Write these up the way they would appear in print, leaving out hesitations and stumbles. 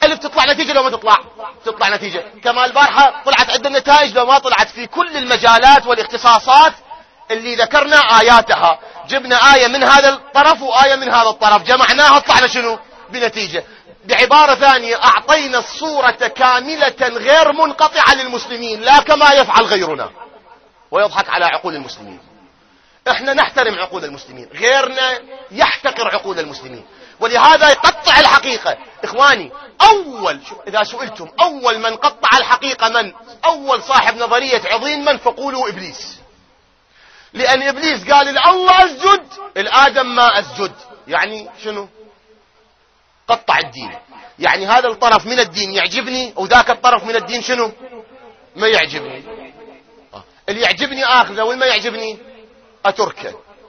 ألف تطلع نتيجة لو ما تطلع نتيجة. كما البارحة طلعت عندنا نتائج لو ما طلعت في كل المجالات والاختصاصات اللي ذكرنا آياتها. جبنا آية من هذا الطرف وآية من هذا الطرف، جمعناها طلعنا شنو؟ بنتيجة. بعبارة ثانية أعطينا الصورة كاملة غير منقطعة للمسلمين، لا كما يفعل غيرنا ويضحك على عقول المسلمين. احنا نحترم عقول المسلمين، غيرنا يحتقر عقول المسلمين، ولهذا يقطع الحقيقة. إخواني، إذا سئلتم أول من قطع الحقيقة من؟ أول صاحب نظرية عظيم من؟ فقولوا إبليس. لأن إبليس قال الله أسجد، الآدم ما أسجد، يعني شنو؟ قطع الدين. يعني هذا الطرف من الدين يعجبني وذاك الطرف من الدين شنو؟ ما يعجبني. اللي يعجبني آخذه والما يعجبني أتركه.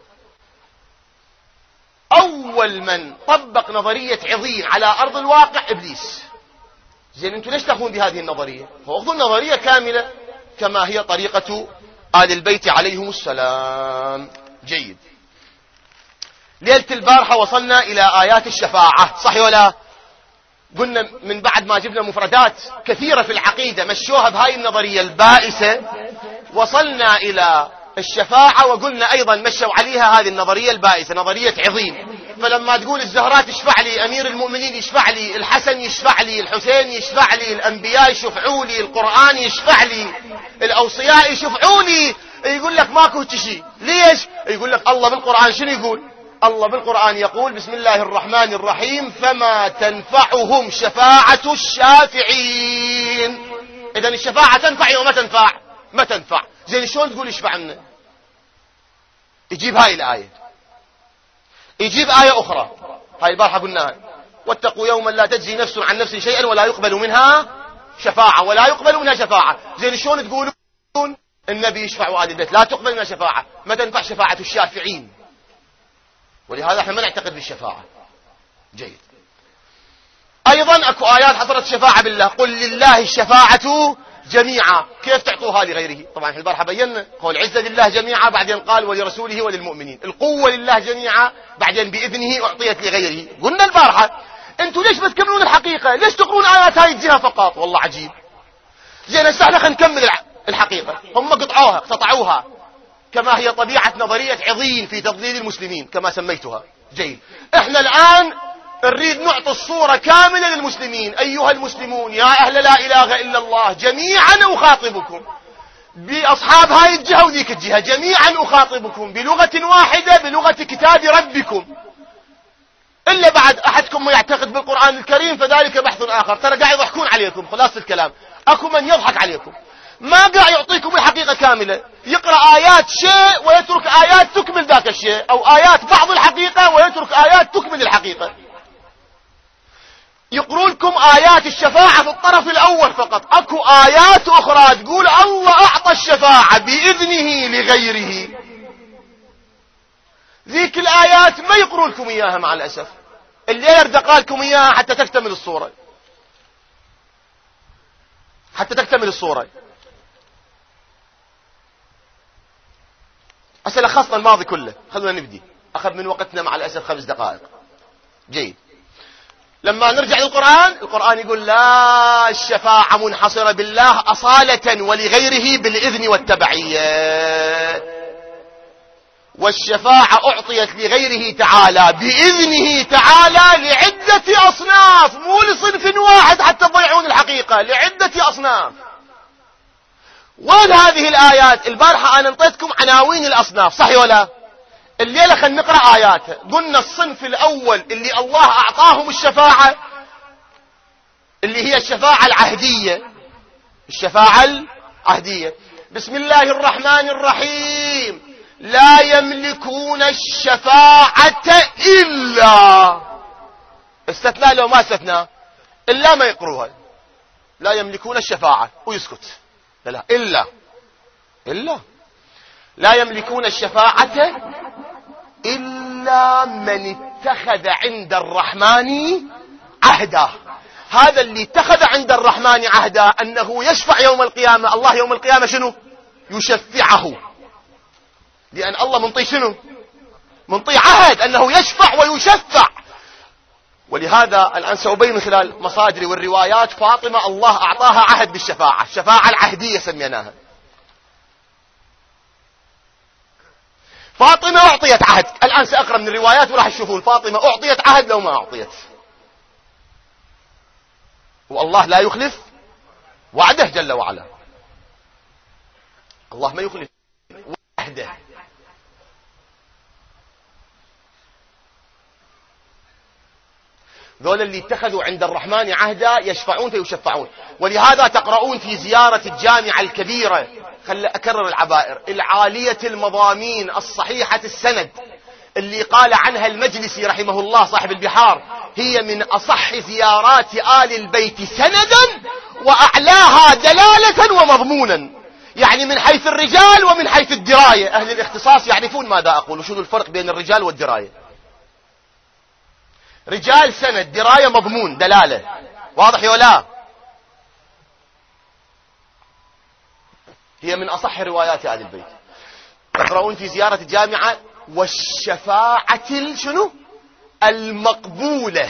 أول من طبق نظرية عظيم على أرض الواقع إبليس. زين أنتم ليش تأخذون بهذه النظرية؟ فأخذوا النظرية كاملة كما هي طريقة آل البيت عليهم السلام. جيد. ليلة البارحة وصلنا إلى آيات الشفاعة، صح ولا؟ قلنا من بعد ما جبنا مفردات كثيرة في العقيدة مشوها بهاي النظرية البائسة، وصلنا إلى الشفاعة وقلنا أيضا مشوا عليها هذه النظرية البائسة، نظرية عظيم. فلما تقول الزهراء تشفع لي، أمير المؤمنين يشفع لي، الحسن يشفع لي، الحسين يشفع لي، الأنبياء يشفعوا لي، القرآن يشفع لي، الأوصياء يشفعوا لي، يقول لك ماكو شيء. ليش؟ يقول لك الله بالقرآن شنو يقول؟ الله بالقرآن يقول بسم الله الرحمن الرحيم فما تنفعهم شفاعة الشافعين. إذن الشفاعة تنفع وما تنفع؟ ما تنفع. زين شلون تقول يشفع لنا؟ يجيب هاي الآية، يجيب آية أخرى، هاي البارحة قلناها، واتقوا يوما لا تجزي نفس عن نفس شيئا ولا يقبل منها شفاعة، ولا يقبل منها شفاعة. زين شلون تقولون النبي يشفع وآل البيت لا تقبل منها شفاعة؟ ما تنفع شفاعة الشافعين، ولهذا احنا ما نعتقد بالشفاعة. جيد. ايضا اكو ايات حصلت الشفاعة بالله، قل لله الشفاعة جميعا. كيف تعطوها لغيره؟ طبعا في البارحة بينا قول العزة لله جميعا، بعدين قال ولرسوله وللمؤمنين. القوة لله جميعا، بعدين بإذنه أعطيت لغيره. قلنا البارحة انتوا ليش ما تكملون الحقيقة؟ ليش تقرون آيات هاي الجهة فقط؟ والله عجيب. زين هسه احنا خلينا نكمل الحقيقة. هم قطعوها كما هي طبيعة نظرية عظيم في تضليل المسلمين كما سميتها. جيد. احنا الآن نريد نعطي الصورة كاملة للمسلمين. أيها المسلمون يا أهل لا إله إلا الله، جميعا أخاطبكم بأصحاب هاي الجهة وذيك الجهة، جميعا أخاطبكم بلغة واحدة، بلغة كتاب ربكم. إلا بعد أحدكم ما يعتقد بالقرآن الكريم فذلك بحث آخر. ترى قاعد يضحكون عليكم، خلاص الكلام. أكو من يضحك عليكم، ما قاعد يعطيكم الحقيقة كاملة، يقرأ آيات شيء ويترك آيات تكمل ذاك الشيء، أو آيات بعض الحقيقة ويترك آيات تكمل الحقيقة. يقرون لكم آيات الشفاعة في الطرف الأول فقط، أكو آيات أخرى تقول الله أعطى الشفاعة بإذنه لغيره. ذيك الآيات ما يقرون لكم إياها مع الأسف. الليلة ارتقى لكم إياها حتى تكتمل الصورة، حتى تكتمل الصورة. لخصنا الماضي كله، خلونا نبدي، أخذ من وقتنا مع الأسف 5 دقائق. جيد. لما نرجع للقرآن، القرآن يقول لا الشفاعة منحصرة بالله أصالة ولغيره بالإذن والتبعية، والشفاعة أعطيت لغيره تعالى بإذنه تعالى لعدة أصناف، مو لصنف واحد حتى تضيعون الحقيقة، لعدة أصناف. وين هذه الآيات؟ البارحة أنا انطيتكم عناوين الأصناف، صح ولا؟ الليلة خلينا نقرأ آياتها. قلنا الصنف الأول اللي الله أعطاهم الشفاعة اللي هي الشفاعة العهدية، الشفاعة العهدية. بسم الله الرحمن الرحيم لا يملكون الشفاعة إلا، استثناء لو ما استثناء، إلا ما يقروها، لا يملكون الشفاعة ويسكت، لا إلا لا يملكون الشفاعة إلا من اتخذ عند الرحمن عهدا. هذا اللي اتخذ عند الرحمن عهدا أنه يشفع يوم القيامة، الله يوم القيامة شنو؟ يشفعه، لأن الله منطي شنو؟ منطي عهد أنه يشفع ويشفع. ولهذا الآن سأبين من خلال مصادري والروايات فاطمة الله أعطاها عهد بالشفاعة، الشفاعة العهدية سميناها. فاطمة أعطيت عهد، الآن سأقرأ من الروايات وراح تشوفون فاطمة أعطيت عهد لو ما أعطيت، والله لا يخلف وعده جل وعلا، الله ما يخلف وعده. ذول اللي اتخذوا عند الرحمن عهدا يشفعون فيشفعون. ولهذا تقرؤون في زيارة الجامعة الكبيرة، خل أكرر العبائر، العالية المضامين الصحيحة السند، اللي قال عنها المجلسي رحمه الله صاحب البحار هي من أصح زيارات آل البيت سندا وأعلاها دلالة ومضمونا، يعني من حيث الرجال ومن حيث الدراية. أهل الاختصاص يعرفون ماذا أقول وشنو الفرق بين الرجال والدراية. رجال سند، دراية مضمون دلالة، واضح يا ولا؟ هي من أصح روايات آل البيت. تقرؤون في زيارة الجامعة والشفاعة شنو المقبولة،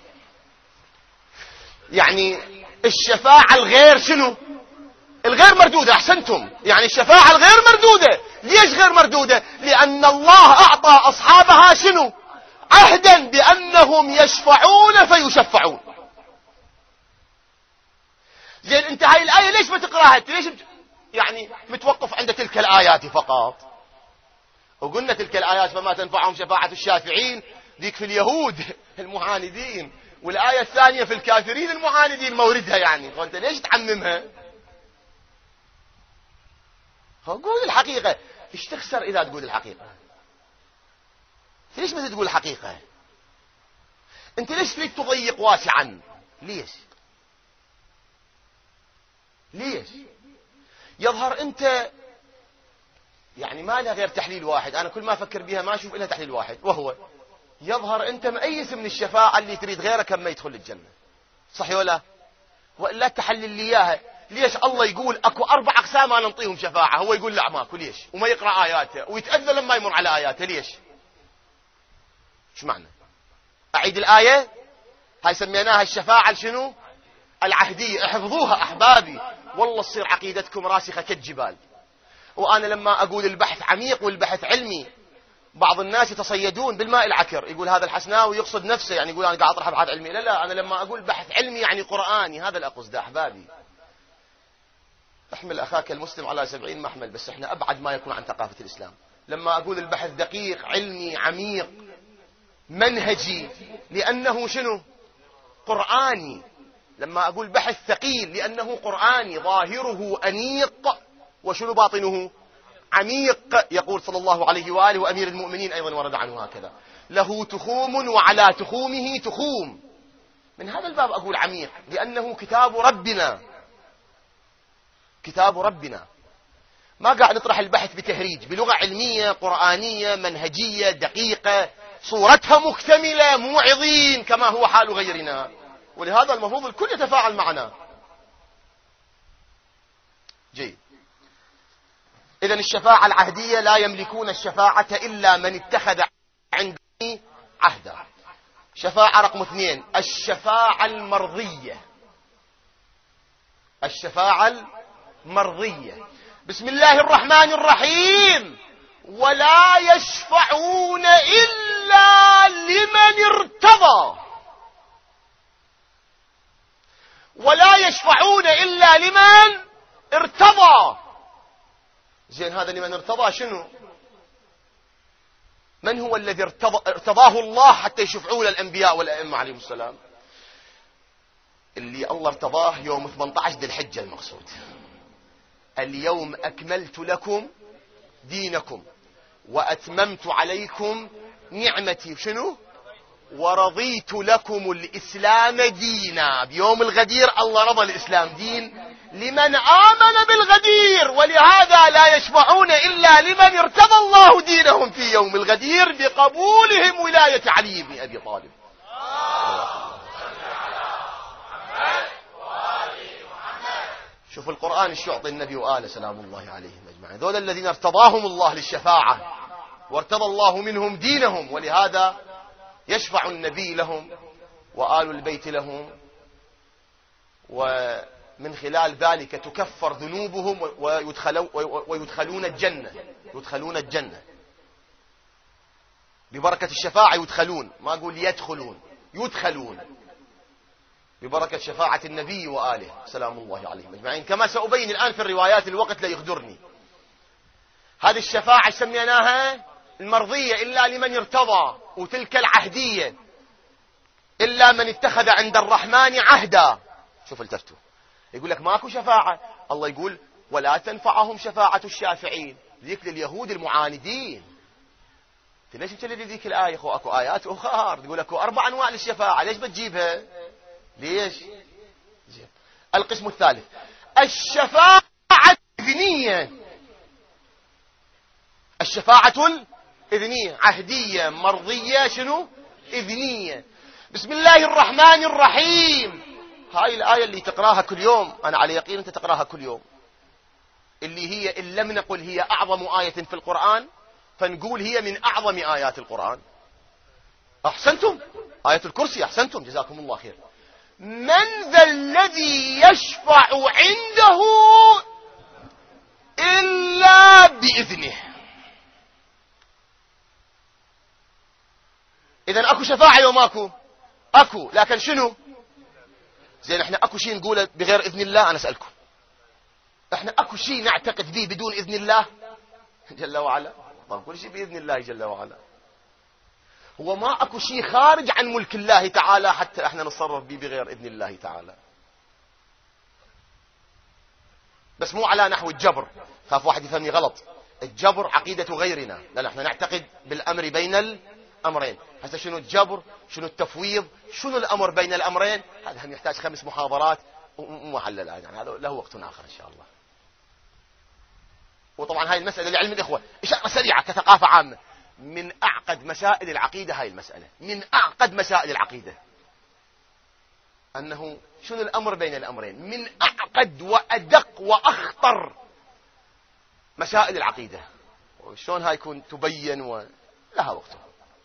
يعني الشفاعة الغير شنو الغير مردودة. أحسنتم، يعني الشفاعة الغير مردودة. ليش غير مردودة؟ لأن الله أعطى أصحابها شنو عهدا بأنهم يشفعون فيشفعون. زين انت هاي الآية ليش ما تقراها؟ ليش يعني متوقف عند تلك الآيات فقط؟ وقلنا تلك الآيات فما تنفعهم شفاعة الشافعين، ذيك في اليهود المعاندين، والآية الثانية في الكافرين المعاندين موردها، يعني فأنت ليش تعممها؟ قول الحقيقة. ايش تخسر إذا تقول الحقيقة؟ ليش ما تقول الحقيقة؟ انت ليش تريد تضيق واسعا؟ ليش يظهر انت يعني ما لها غير تحليل واحد، انا كل ما افكر بها ما اشوف لها تحليل واحد، وهو يظهر انت مأيس من الشفاعة اللي تريد غيرك ما يدخل الجنة، صح ولا؟ وإلا تحلل لي اياها. ليش الله يقول اكو 4 اقسام انا نعطيهم شفاعة، هو يقول لا ماكو؟ ليش؟ وما يقرأ آياته ويتأذى لما يمر على آياته، ليش؟ ايش معنى؟ اعيد الآية. هاي سميناها الشفاعة شنو العهدية. احفظوها احبابي، والله تصير عقيدتكم راسخة كالجبال. وانا لما اقول البحث عميق والبحث علمي، بعض الناس يتصيدون بالماء العكر، يقول هذا الحسناوي يقصد نفسه، يعني يقول انا قاعد اطرح بحث علمي. لا، انا لما اقول بحث علمي يعني قرآني، هذا الأقصد احبابي. احمل اخاك المسلم على 70 محمل، بس احنا ابعد ما يكون عن ثقافة الاسلام. لما اقول البحث دقيق علمي عميق منهجي، لأنه شنو قرآني. لما أقول بحث ثقيل لأنه قرآني، ظاهره أنيق وشنو باطنه عميق. يقول صلى الله عليه وآله، وأمير المؤمنين أيضا ورد عنه هكذا، له تخوم وعلى تخومه تخوم. من هذا الباب أقول عميق، لأنه كتاب ربنا، كتاب ربنا. ما قاعد نطرح البحث بتهريج، بلغة علمية قرآنية منهجية دقيقة، صورتها مكتملة، موعظين كما هو حال غيرنا. ولهذا المفروض الكل يتفاعل معنا. جيد. إذن الشفاعة العهدية لا يملكون الشفاعة إلا من اتخذ عندي عهدا. شفاعة رقم 2 الشفاعة المرضية. الشفاعة المرضية. بسم الله الرحمن الرحيم. ولا يشفعون إلا لمن ارتضى. ولا يشفعون إلا لمن ارتضى. زين هذا لمن ارتضى شنو؟ من هو الذي ارتضاه الله حتى يشفعوا للأنبياء والأئمة عليهم السلام؟ اللي الله ارتضاه يوم 18 ذي الحجة المقصود. اليوم أكملت لكم دينكم وأتممت عليكم نعمتي شنو؟ ورضيت لكم الإسلام دينا. بيوم الغدير الله رضى الإسلام دين لمن آمن بالغدير. ولهذا لا يشفعون إلا لمن ارتضى الله دينهم في يوم الغدير بقبولهم ولاية علي بن أبي طالب. شوف القرآن ايش يعطي النبي وآله سلام الله عليهم أجمعين. ذول الذين ارتضاهم الله للشفاعة وارتضى الله منهم دينهم، ولهذا يشفع النبي لهم وآل البيت لهم، ومن خلال ذلك تكفر ذنوبهم ويدخلون الجنة. يدخلون الجنة ببركة الشفاعة. يدخلون، ما أقول يدخلون، يدخلون ببركة شفاعة النبي وآله سلام الله عليهم أجمعين، كما سأبين الآن في الروايات، الوقت لا يخدرني. هذه الشفاعة سميناها المرضية إلا لمن ارتضى، وتلك العهدية إلا من اتخذ عند الرحمن عهدا. شوف التفتوا، يقول لك ماكو شفاعة، الله يقول ولا تنفعهم شفاعة الشافعين. ذيك لليهود المعاندين. ليش تجلد ذيك الآية؟ اكو آيات أخرى تقول لك 4 أنواع للشفاعة، ليش بتجيبها؟ ليش؟ القسم الثالث الشفاعة الإذنية. الشفاعة الإذنية عهدية مرضية، شنو؟ إذنية. بسم الله الرحمن الرحيم، هاي الآية اللي تقراها كل يوم، أنا على يقين أنت تقراها كل يوم، اللي هي إن لم نقل هي أعظم آية في القرآن فنقول هي من أعظم آيات القرآن. أحسنتم، آية الكرسي، أحسنتم جزاكم الله خير. من ذا الذي يشفع عنده إلا بإذنه. إذن أكو شفاعة يوم أكو، لكن شنو؟ زين احنا أكو شيء نقوله بغير إذن الله؟ أنا أسألكم، احنا أكو شيء نعتقد به بدون إذن الله جل وعلا؟ طب كل شيء بإذن الله جل وعلا. هو ما أكو شيء خارج عن ملك الله تعالى حتى احنا نتصرف به بغير إذن الله تعالى. بس مو على نحو الجبر، خاف واحد يفهمني غلط. الجبر عقيدة غيرنا، لأن احنا نعتقد بالأمر بين الأمرين. هسه شنو الجبر؟ شنو التفويض؟ شنو الأمر بين الأمرين؟ هذا هم يحتاج 5 محاضرات ومحلل الآن، يعني هذا له وقت آخر إن شاء الله. وطبعا هاي المسألة لعلم الإخوة إشارة سريعة كثقافة عامة، من أعقد مسائل العقيدة. هاي المسألة من أعقد مسائل العقيدة، أنه شنو الأمر بين الأمرين، من أعقد وأدق وأخطر مسائل العقيدة. وشون هاي يكون تبين ولها وقتها.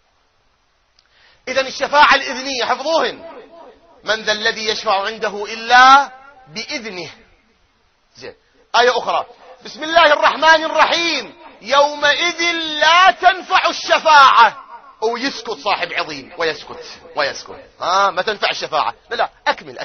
إذن الشفاعة الإذنية حفظوهن. من ذا الذي يشفع عنده إلا بإذنه. زين، آية أخرى بسم الله الرحمن الرحيم يومئذ لا تنفع الشفاعة. ويسكت صاحب عظيم ويسكت ما تنفع الشفاعة. لا أكمل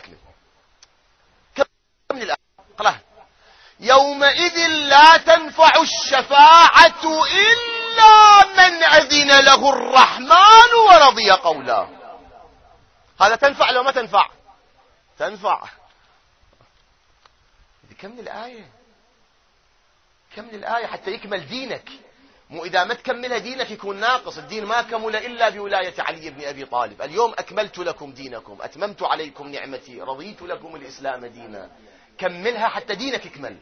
كمل الآية خلاص. يومئذ لا تنفع الشفاعة إلا من أذن له الرحمن ورضي قولا. هذا تنفع لو ما تنفع؟ تنفع. كمل الآية حتى يكمل دينك. مو إذا ما تكملها دينك يكون ناقص. الدين ما كمل إلا بولاية علي بن أبي طالب. اليوم أكملت لكم دينكم، أتممت عليكم نعمتي، رضيت لكم الإسلام دينا. كملها حتى دينك يكمل.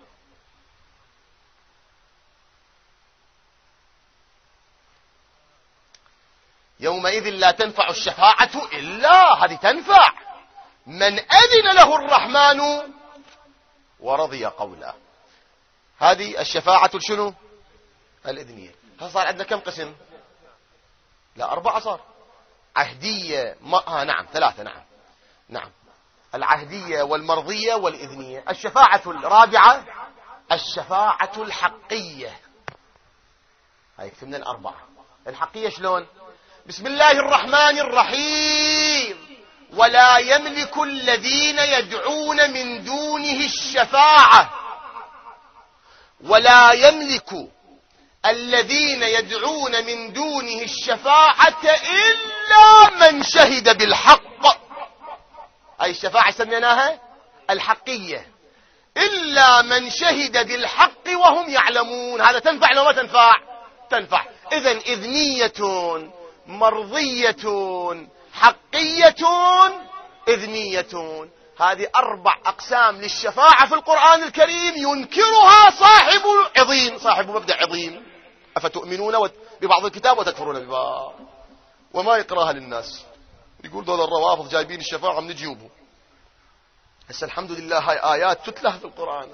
يومئذ لا تنفع الشفاعة إلا، هذه تنفع من أذن له الرحمن ورضي قولا. هذه الشفاعة شنو؟ الإذنية. صار عندنا كم قسم؟ لا 4 صار. عهدية نعم 3. نعم العهدية والمرضية والإذنية. الشفاعة الرابعة الشفاعة الحقية. هاي من 4. الحقية شلون؟ بسم الله الرحمن الرحيم ولا يملك الذين يدعون من دونه الشفاعة. ولا يملك الذين يدعون من دونه الشفاعة إلا من شهد بالحق. أي الشفاعة سميناها الحقية. إلا من شهد بالحق وهم يعلمون. هذا تنفع لو ما تنفع؟ تنفع. إذن إذنية مرضية حقية إذنية. هذه 4 أقسام للشفاعة في القرآن الكريم ينكرها صاحب عظيم، صاحب مبدأ عظيم. أفتؤمنون ببعض الكتاب وتكفرون ببعض. وما يقراها للناس، يقول دول الروافض جايبين الشفاعة من جيوبه. هسه الحمد لله هاي آيات تتلى في القرآن،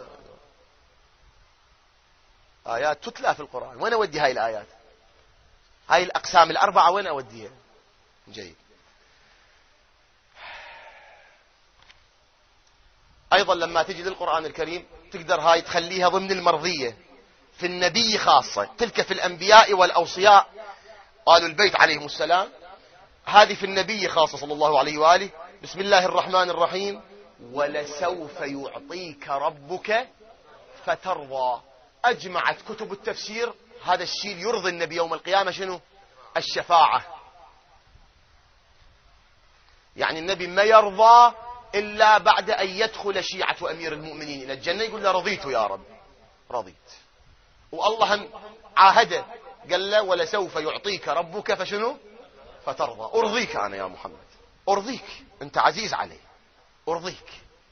آيات تتلى في القرآن. وين أودي هاي الآيات؟ هاي الأقسام 4 وين أوديها؟ جيد. أيضا لما تجي للقرآن الكريم تقدر هاي تخليها ضمن المرضية في النبي خاصة، تلك في الأنبياء والأوصياء قالوا البيت عليهم السلام، هذه في النبي خاصة صلى الله عليه وآله. بسم الله الرحمن الرحيم ولسوف يعطيك ربك فترضى. أجمعت كتب التفسير هذا الشيء يرضي النبي يوم القيامة شنو؟ الشفاعة. يعني النبي ما يرضى إلا بعد أن يدخل شيعة أمير المؤمنين إلى الجنة يقول له رضيت يا رب، رضيت. والله عاهده قال له ولسوف يعطيك ربك فشنو؟ فترضى. أرضيك أنا يا محمد، أرضيك، أنت عزيز علي، أرضيك.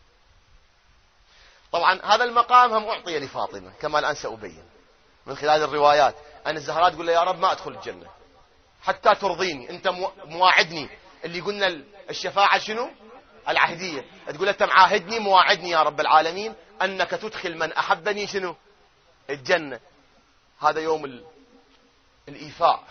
طبعا هذا المقام هم أعطي لفاطمة كما الآن سأبين من خلال الروايات. أن الزهراء تقول له يا رب ما أدخل الجنة حتى ترضيني، أنت مواعدني. اللي قلنا الشفاعة شنو؟ العهدية. تقول أنت معاهدني مواعدني يا رب العالمين أنك تدخل من أحبني شنو؟ الجنة. هذا يوم الإيفاء.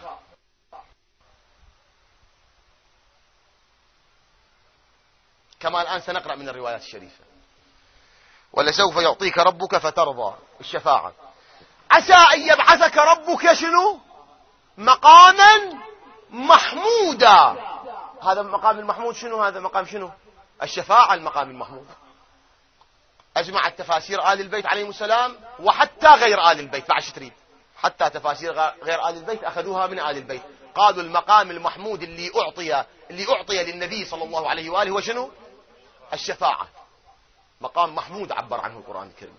كما الآن سنقرأ من الروايات الشريفة. ولسوف يعطيك ربك فترضى، الشفاعة. عسى أن يبعثك ربك شنو؟ مقاما محمودا. هذا المقام المحمود شنو؟ هذا مقام شنو؟ الشفاعة، المقام المحمود. أجمع التفاسير آل البيت عليهم السلام وحتى غير آل البيت، بعد شو تريد؟ حتى تفاسير غير آل البيت أخذوها من آل البيت. قالوا المقام المحمود اللي أعطي للنبي صلى الله عليه وآله هو شنو؟ الشفاعة. مقام محمود عبر عنه القرآن الكريم.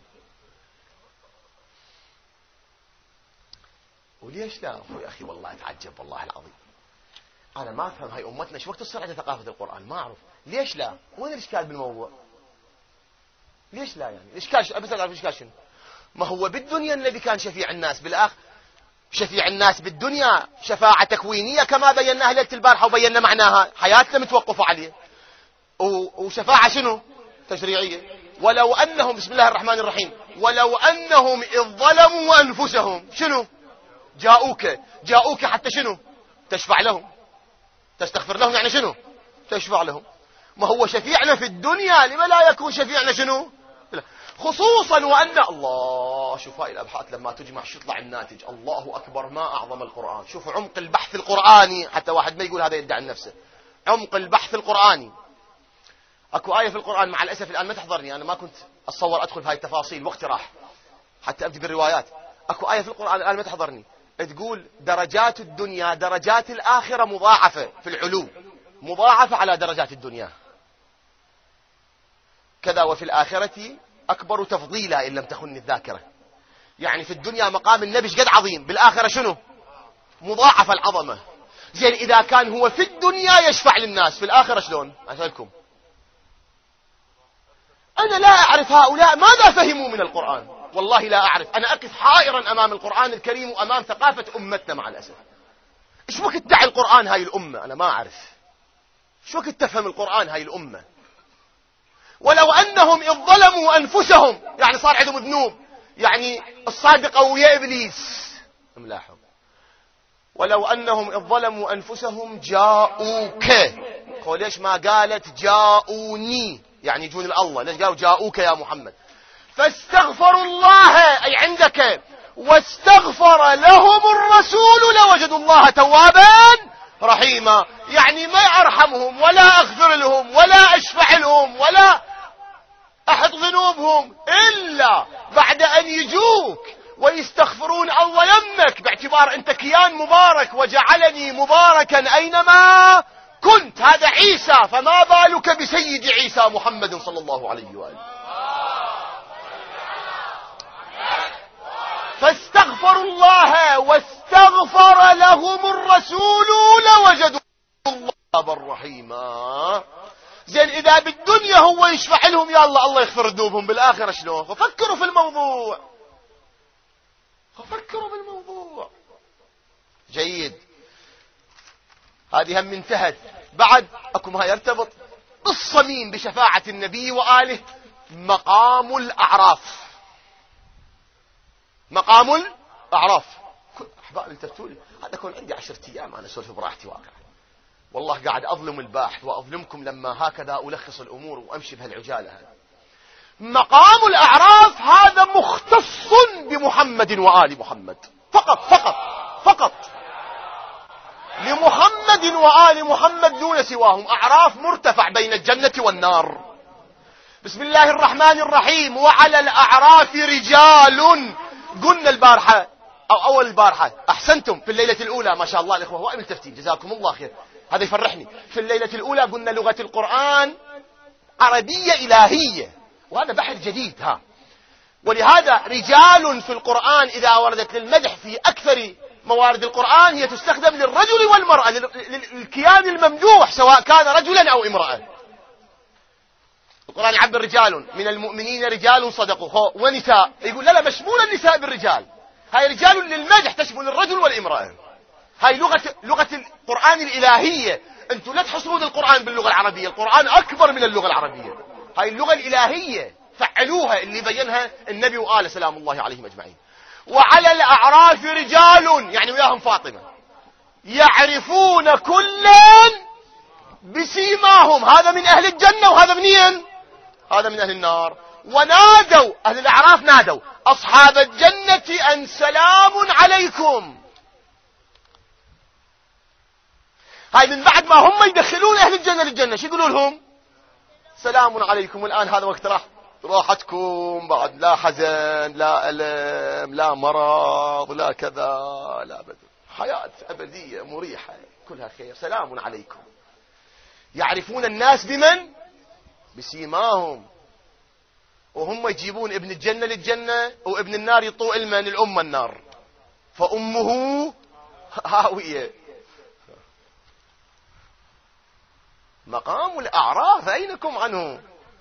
وليش لا يا أخي؟ والله أتعجب والله العظيم. أنا ما أفهم هاي أمتنا شو وقت تصير عندها ثقافة القرآن؟ ما أعرف ليش لا. وين الإشكال بالموضوع؟ ليش لا يعني؟ الإشكال أبي أعرف الإشكال شنو؟ ما هو بالدنيا النبي كان شفيع الناس، بالآخر شفيع الناس بالدنيا شفاعة تكوينية كما بيناها ليلة البارحة وبينا معناها، حياتنا متوقفة عليه. وشفاعة شنو؟ تشريعية. ولو أنهم، بسم الله الرحمن الرحيم، ولو أنهم إذ ظلموا أنفسهم شنو؟ جاءوك حتى شنو؟ تشفع لهم، تستغفر لهم، يعني شنو؟ تشفع لهم. ما هو شفيعنا في الدنيا، لما لا يكون شفيعنا شنو؟ خصوصا وأن الله، شوف هاي الأبحاث لما تجمع شو يطلع الناتج. الله أكبر، ما أعظم القرآن. شوف عمق البحث القرآني، حتى واحد ما يقول هذا يدعي نفسه. عمق البحث القرآني. أكو آية في القرآن مع الأسف الآن ما تحضرني، أنا ما كنت أتصور أدخل في هاي التفاصيل، وقتي راح حتى أبدي بالروايات. أكو آية في القرآن الآن ما تحضرني تقول درجات الدنيا درجات الآخرة مضاعفة في العلو، مضاعفة على درجات الدنيا كذا، وفي الآخرة أكبر تفضيلا إن لم تخن الذاكرة. يعني في الدنيا مقام النبي قد عظيم، بالآخرة شنو؟ مضاعف العظمة. زين إذا كان هو في الدنيا يشفع للناس، في الآخرة شلون؟ أسألكم، أنا لا أعرف هؤلاء ماذا فهموا من القرآن، والله لا أعرف. أنا أقف حائرا أمام القرآن الكريم وأمام ثقافة أمتنا مع الأسف. إيش وقت تعي القرآن هاي الأمة؟ أنا ما أعرف إيش وقت تفهم القرآن هاي الأمة. ولو أنهم إذ ظلموا أنفسهم، يعني صار عندهم ذنوب، يعني الصادقة ويا إبليس ملاحظ. ولو أنهم إذ ظلموا أنفسهم جاءوك. ليش ما قالت جاءوني؟ يعني يجون الله، ليش قالوا جاءوك يا محمد؟ فاستغفروا الله، أي عندك، واستغفر لهم الرسول لوجدوا الله توابا رحيما. يعني ما أرحمهم ولا أغفر لهم ولا أشفع لهم ولا أحد ذنوبهم إلا بعد أن يجوك ويستغفرون الله يمك، باعتبار أنت كيان مبارك وجعلني مباركا أينما كنت. هذا عيسى، فما بالك بسيد عيسى محمد صلى الله عليه وآله. فاستغفروا الله واستغفر لهم الرسول لوجدوا الله رحيما. زين إذا بالدنيا هو يشفع لهم يا الله يغفر ذنوبهم، بالآخرة شلون؟ ففكروا في الموضوع، ففكروا بالموضوع. جيد، هذه هم انتهت. بعد أكو ما يرتبط الصميم بشفاعة النبي وآله، مقام الأعراف. مقام الأعراف. أحباب التفتولي، هذا كون عندي 10 أيام أنا أسولف براحتي واقع. والله قاعد أظلم الباحث وأظلمكم لما هكذا ألخص الأمور وأمشي بهالعجالة هذه. مقام الأعراف هذا مختص بمحمد وآل محمد فقط فقط فقط، لمحمد وآل محمد دون سواهم. أعراف مرتفع بين الجنة والنار. بسم الله الرحمن الرحيم. وعلى الأعراف رجال. قلنا البارحة أو أول البارحة، أحسنتم، في الليلة الأولى ما شاء الله الإخوة وائل التفتيل جزاكم الله خير، هذا يفرحني. في الليلة الأولى قلنا لغة القرآن عربية إلهية، وهذا بحث جديد ولهذا رجال في القرآن إذا وردت للمدح في أكثر موارد القرآن هي تستخدم للرجل والمرأة، للكيان الممدوح سواء كان رجلا أو امرأة. القرآن يعبر رجال من المؤمنين رجال صدقوا، ونساء يقول لا مشمول النساء بالرجال، هاي رجال للمدح تشمل الرجل والامرأة. هاي لغة القرآن الإلهية. انتم لا تحصرون القرآن باللغة العربية، القرآن أكبر من اللغة العربية. هاي اللغة الإلهية فعلوها اللي بينها النبي وآله سلام الله عليهم أجمعين. وعلى الأعراف رجال يعني وياهم فاطمة يعرفون كلا بسيماهم، هذا من أهل الجنة وهذا منين؟ هذا من أهل النار. ونادوا أهل الأعراف نادوا أصحاب الجنة أن سلام عليكم. هاي من بعد ما هم يدخلون أهل الجنة للجنة شو يقولوا لهم؟ سلام عليكم، الآن هذا وقت راحتكم، بعد لا حزن لا ألم لا مرض لا كذا لا أبدا، حياة أبدية مريحة كلها خير، سلام عليكم. يعرفون الناس بمن؟ بسيماهم. وهم يجيبون ابن الجنة للجنة وابن النار يطوء المن الأم النار فأمه هاوية. مقام الأعراف أينكم عنه؟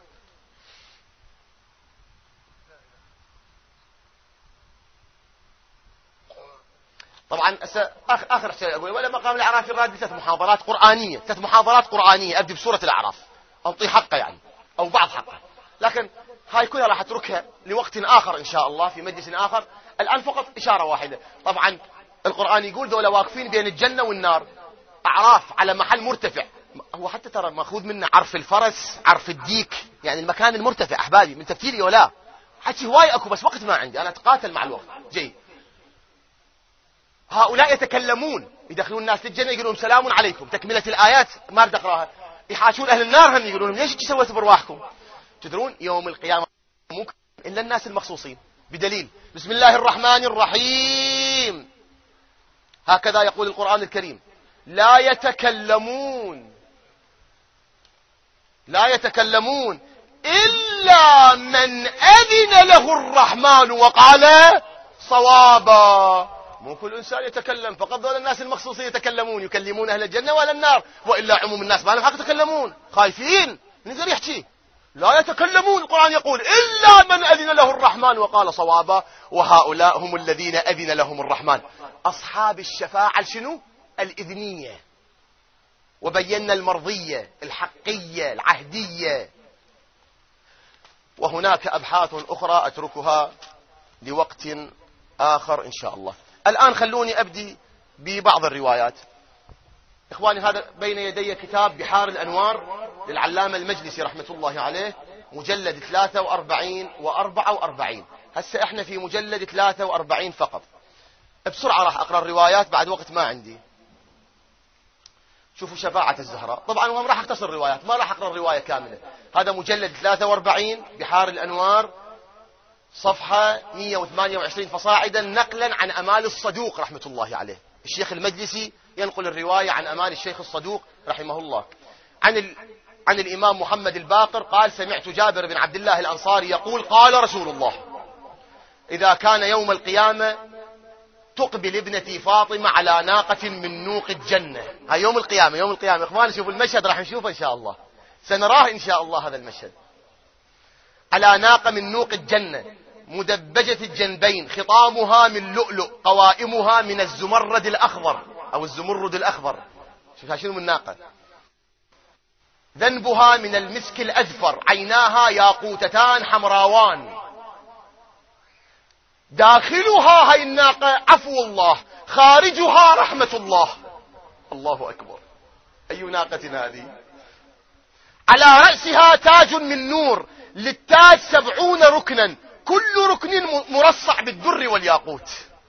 طبعا آخر شيء أقول ولا مقام الأعراف يراد ثلاث محاضرات قرآنية أبدي بسورة الأعراف أنطي حقه يعني أو بعض حقه، لكن هاي كلها راح أتركها لوقت آخر إن شاء الله في مجلس آخر. الآن فقط إشارة واحدة. طبعا القرآن يقول ذولا واقفين بين الجنة والنار، أعراف على محل مرتفع، هو حتى ترى ماخوذ منه عرف الفرس عرف الديك، يعني المكان المرتفع أحبابي من تفسيري ولا حكي هواي أكو بس وقت ما عندي أنا أتقاتل مع الوقت. جيد. هؤلاء يتكلمون يدخلون الناس للجنة يقولون سلام عليكم، تكملة الآيات ما بدي أقراها، يحاشون أهل النار هم يقولون ليش سويتوا برواحكم؟ تدرون يوم القيامة ممكن إلا الناس المخصوصين بدليل بسم الله الرحمن الرحيم. هكذا يقول القرآن الكريم لا يتكلمون إلا من أذن له الرحمن وقال صوابا. مو كل إنسان يتكلم، فقط ذول الناس المخصوصين يتكلمون يكلمون أهل الجنة ولا النار، وإلا عموم الناس ما لهم حق يتكلمون، خايفين من يقدر يحكي. لا يتكلمون القرآن يقول إلا من أذن له الرحمن وقال صوابا، وهؤلاء هم الذين أذن لهم الرحمن أصحاب الشفاعة شنو؟ الإذنية. وبينا المرضية الحقية العهدية. وهناك أبحاث أخرى أتركها لوقت آخر إن شاء الله. الآن خلوني أبدي ببعض الروايات. إخواني هذا بين يدي كتاب بحار الأنوار للعلامة المجلسي رحمة الله عليه، مجلد 43 و44. هسه احنا في مجلد 43 فقط. بسرعة راح أقرأ الروايات بعد وقت ما عندي. شوفوا شفاعة الزهراء. طبعا وهم راح أختصر الروايات ما راح أقرأ الرواية كاملة. هذا مجلد 43 بحار الأنوار صفحة 128 فصاعدا، نقلا عن أمال الصدوق رحمة الله عليه. الشيخ المجلسي ينقل الرواية عن أمال الشيخ الصدوق رحمه الله عن الإمام محمد الباقر قال سمعت جابر بن عبد الله الأنصاري يقول قال رسول الله إذا كان يوم القيامة تقبل ابنتي فاطمة على ناقة من نوق الجنة. هاي يوم القيامة إخواني شوفوا المشهد راح نشوفه إن شاء الله، سنراه إن شاء الله هذا المشهد. على ناقة من نوق الجنة مدبجة الجنبين، خطامها من لؤلؤ، قوائمها من الزمرد الأخضر أو الزمرد الأخضر. شوفها شنو من ناقة. ذنبها من المسك الأزفر، عيناها ياقوتتان حمراوان. داخلها هاي الناقة عفو الله، خارجها رحمة الله. الله أكبر. أي ناقة هذه؟ على رأسها تاج من نور، للتاج 70 ركنا، كل ركن مرصع بالدر والياقوت،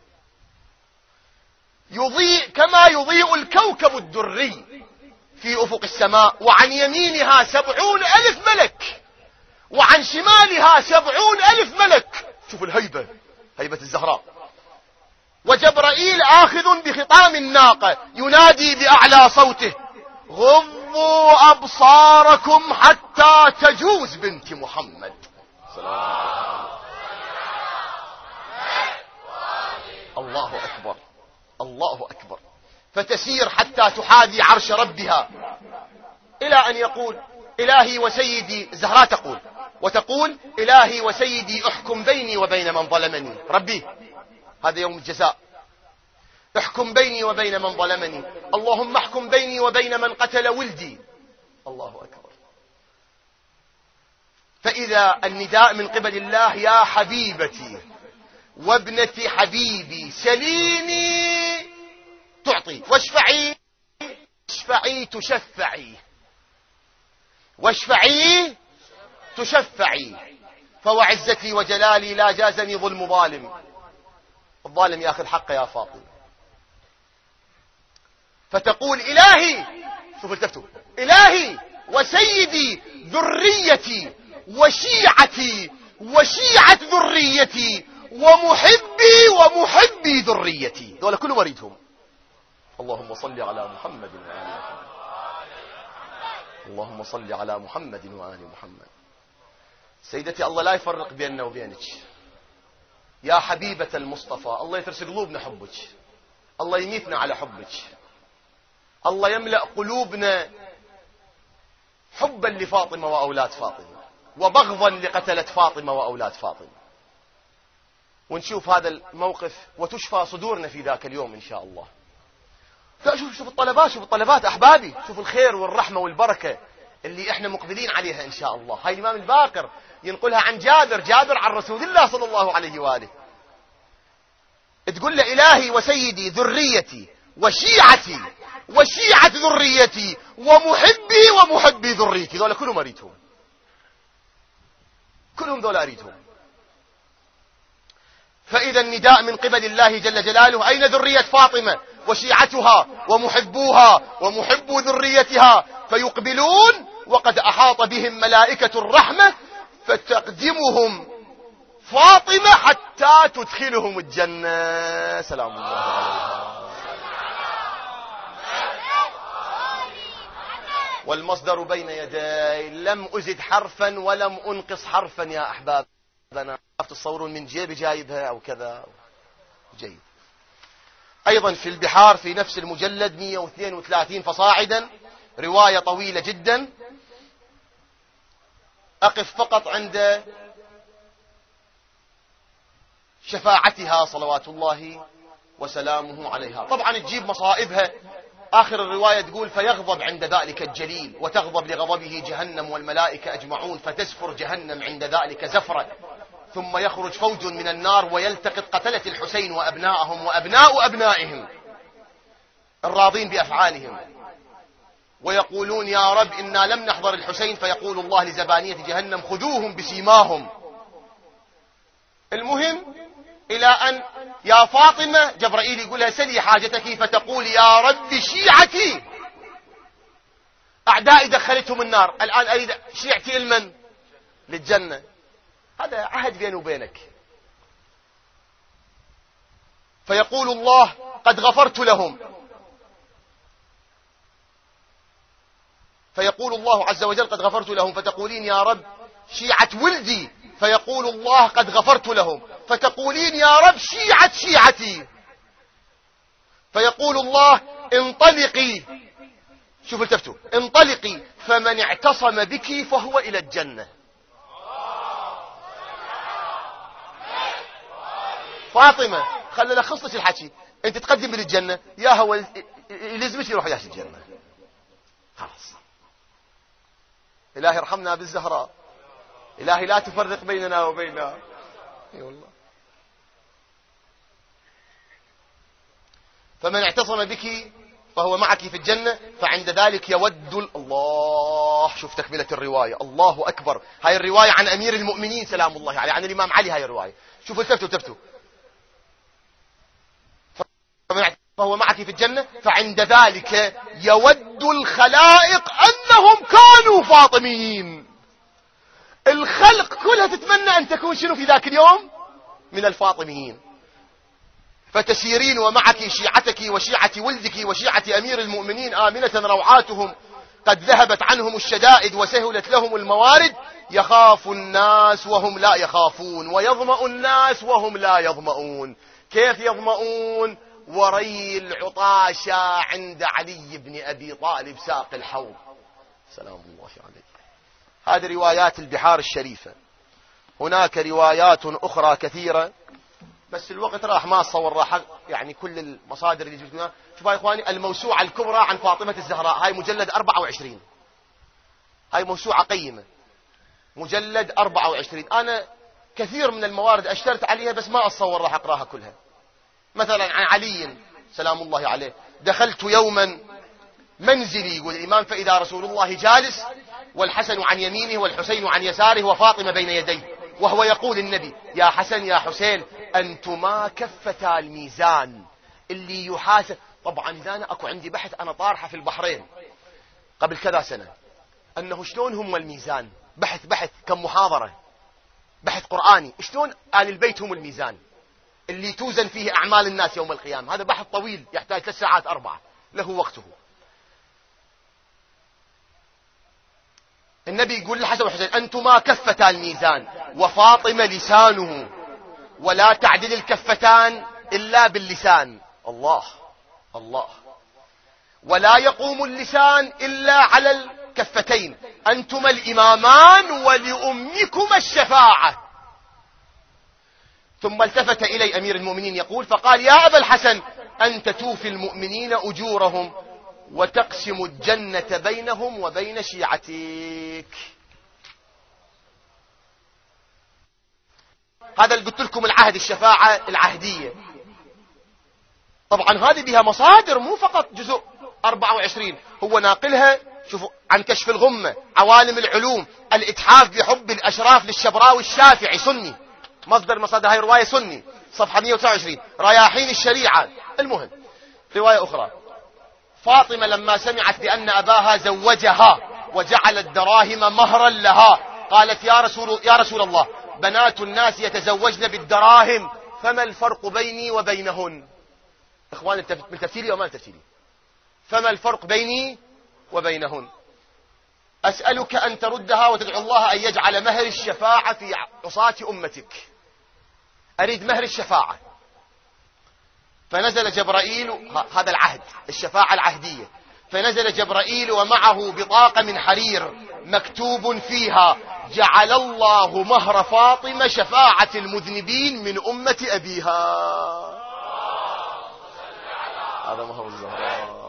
يضيء كما يضيء الكوكب الدري في أفق السماء. وعن يمينها 70,000 ملك، وعن شمالها 70,000 ملك. شوفوا الهيبة، هيبة الزهراء. وجبرائيل آخذ بخطام الناقة ينادي بأعلى صوته: غضوا أبصاركم حتى تجوز بنت محمد. الله أكبر، الله أكبر. فتسير حتى تحاذي عرش ربها، إلى أن يقول: إلهي وسيدي. الزهراء تقول وتقول: إلهي وسيدي احكم بيني وبين من ظلمني. ربي، هذا يوم الجزاء. احكم بيني وبين من ظلمني، اللهم احكم بيني وبين من قتل ولدي. الله أكبر. فإذا النداء من قبل الله: يا حبيبتي وابنة حبيبي سليني تعطي، واشفعي اشفعي تشفعي، واشفعي تشفعي. فوعزتي وجلالي لا جازني ظلم ظالم، الظالم ياخذ حقه يا فاطمة. فتقول: إلهي، شوف التفتوا، إلهي وسيدي ذريتي وشيعتي وشيعة ذريتي ومحبي ومحبي ذريتي، دول كلهم أريدهم. اللهم صل على محمد وآل محمد، اللهم صل على محمد وآل محمد. سيدتي، الله لا يفرق بيننا وبينك يا حبيبة المصطفى. الله يترس قلوبنا حبك، الله يميتنا على حبك، الله يملأ قلوبنا حبا لفاطمة وأولاد فاطمة، وبغضا لقتلة فاطمة وأولاد فاطمة. ونشوف هذا الموقف وتشفى صدورنا في ذاك اليوم إن شاء الله. شوف الطلبات، شوف الطلبات أحبابي، شوف الخير والرحمة والبركة اللي احنا مقبلين عليها إن شاء الله. هاي الإمام الباقر ينقلها عن جابر عن رسول الله صلى الله عليه وآله. تقول له: إلهي وسيدي ذريتي وشيعتي وشيعة ذريتي ومحبي ومحبي ذريتي، ذولا كلهم أريدهم، كلهم ذولا أريدهم. فإذا النداء من قبل الله جل جلاله: أين ذرية فاطمة وشيعتها ومحبوها ومحبو ذريتها؟ فيقبلون وقد أحاط بهم ملائكة الرحمة فتقدمهم فاطمة حتى تدخلهم الجنة. سلام الله عليها. والمصدر بين يدي، لم أزد حرفا ولم أنقص حرفا يا أحبابنا. تصورون من جيبي جايبها أو كذا. جيد. أيضا في البحار في نفس المجلد 132 فصاعدا، رواية طويلة جدا، أقف فقط عند شفاعتها صلوات الله وسلامه عليها. طبعا تجيب مصائبها. آخر الرواية تقول: فيغضب عند ذلك الجليل، وتغضب لغضبه جهنم والملائكة أجمعون، فتزفر جهنم عند ذلك زفرة، ثم يخرج فوج من النار ويلتقط قتلة الحسين وأبنائهم وأبناء أبنائهم الراضين بأفعالهم، ويقولون: يا رب إنا لم نحضر الحسين. فيقول الله لزبانية جهنم: خذوهم بسيماهم. المهم إلى أن يا فاطمة جبرائيل يقول لها: سلي حاجتك، فتقول: يا رب شيعتي، أعدائي دخلتهم النار، الآن أريد شيعتي المن للجنة. هذا عهد بيني وبينك. فيقول الله: قد غفرت لهم. فيقول الله عز وجل: قد غفرت لهم. فتقولين: يا رب شيعة ولدي. فيقول الله: قد غفرت لهم. فتقولين: يا رب شيعة شيعتي. فيقول الله: انطلقي. شوف التفتوا، انطلقي فمن اعتصم بك فهو إلى الجنة. فاطمة خلي لخص لك الحكي، انت تقدم للجنة يا هو يلزمك يروح ياش الجنة. خلاص. إلهي ارحمنا بالزهراء، إلهي لا تفرق بيننا وبينها. اي والله. فمن اعتصم بك فهو معك في الجنة، فعند ذلك يود الله شوف تكملة الرواية، الله أكبر. هاي الرواية عن أمير المؤمنين سلام الله عليه، عن الإمام علي. هاي الرواية شوفوا التفتوا فهو معك في الجنة، فعند ذلك يود الخلائق أنهم كانوا فاطميين. الخلق كلها تتمنى أن تكون شنو في ذاك اليوم؟ من الفاطميين. فتسيرين ومعك شيعتك وشيعة ولدك وشيعة أمير المؤمنين آمنة روعاتهم قد ذهبت عنهم الشدائد وسهلت لهم الموارد، يخاف الناس وهم لا يخافون، ويظمأ الناس وهم لا يظمؤون. كيف يظمؤون؟ وري العطاشة عند علي بن أبي طالب ساق الحوض سلام الله عليه. هذه روايات البحار الشريفة. هناك روايات أخرى كثيرة بس الوقت راح، ما أصور راح يعني كل المصادر اللي جبتنا. شوفوا يا إخواني، الموسوعة الكبرى عن فاطمة الزهراء، هاي مجلد 24، هاي موسوعة قيمة مجلد 24. أنا كثير من الموارد أشترت عليها بس ما أتصور راح أقراها كلها. مثلا عن علي سلام الله عليه، دخلت يوما منزلي يقول الإمام فإذا رسول الله جالس والحسن عن يمينه والحسين عن يساره وفاطمة بين يديه، وهو يقول النبي يا حسن يا حسين أنتما كفتا الميزان اللي يحاسب. طبعا إذا أنا أكو عندي بحث، أنا طارحة في البحرين قبل كذا سنة أنه شلون هم الميزان، بحث كم محاضرة، بحث قرآني، شلون آل البيت هم الميزان اللي توزن فيه أعمال الناس يوم القيامة. هذا بحث طويل يحتاج 3 ساعات 4 له وقته. النبي يقول للحسن والحسين أنتما كفتا الميزان وفاطمة لسانه ولا تعدل الكفتان إلا باللسان. الله الله. ولا يقوم اللسان إلا على الكفتين، أنتما الإمامان ولأمكما الشفاعة. ثم التفت إلي أمير المؤمنين يقول فقال يا أبا الحسن أنت توفي المؤمنين أجورهم وتقسم الجنة بينهم وبين شيعتك. هذا اللي قلت لكم العهد، الشفاعة العهدية. طبعا هذه بها مصادر، مو فقط جزء 24 هو ناقلها. شوفوا عن كشف الغمة، عوالم العلوم، الإتحاف بحب الأشراف للشبراوي الشافعي سني، مصدر مصادر هاي رواية سني صفحة 129. رياحين الشريعة. المهم رواية أخرى، فاطمة لما سمعت بأن أباها زوجها وجعل الدراهم مهرا لها قالت يا رسول الله بنات الناس يتزوجن بالدراهم فما الفرق بيني وبينهن؟ إخواني من تفسيري وما تفسيري، فما الفرق بيني وبينهن؟ أسألك أن تردها وتدعو الله أن يجعل مهر الشفاعة في عصاة أمتك. أريد مهر الشفاعة. فنزل جبرائيل، هذا العهد الشفاعة العهدية، فنزل جبرائيل ومعه بطاقة من حرير مكتوب فيها جعل الله مهر فاطمة شفاعة المذنبين من أمة أبيها. هذا مهر الزهراء،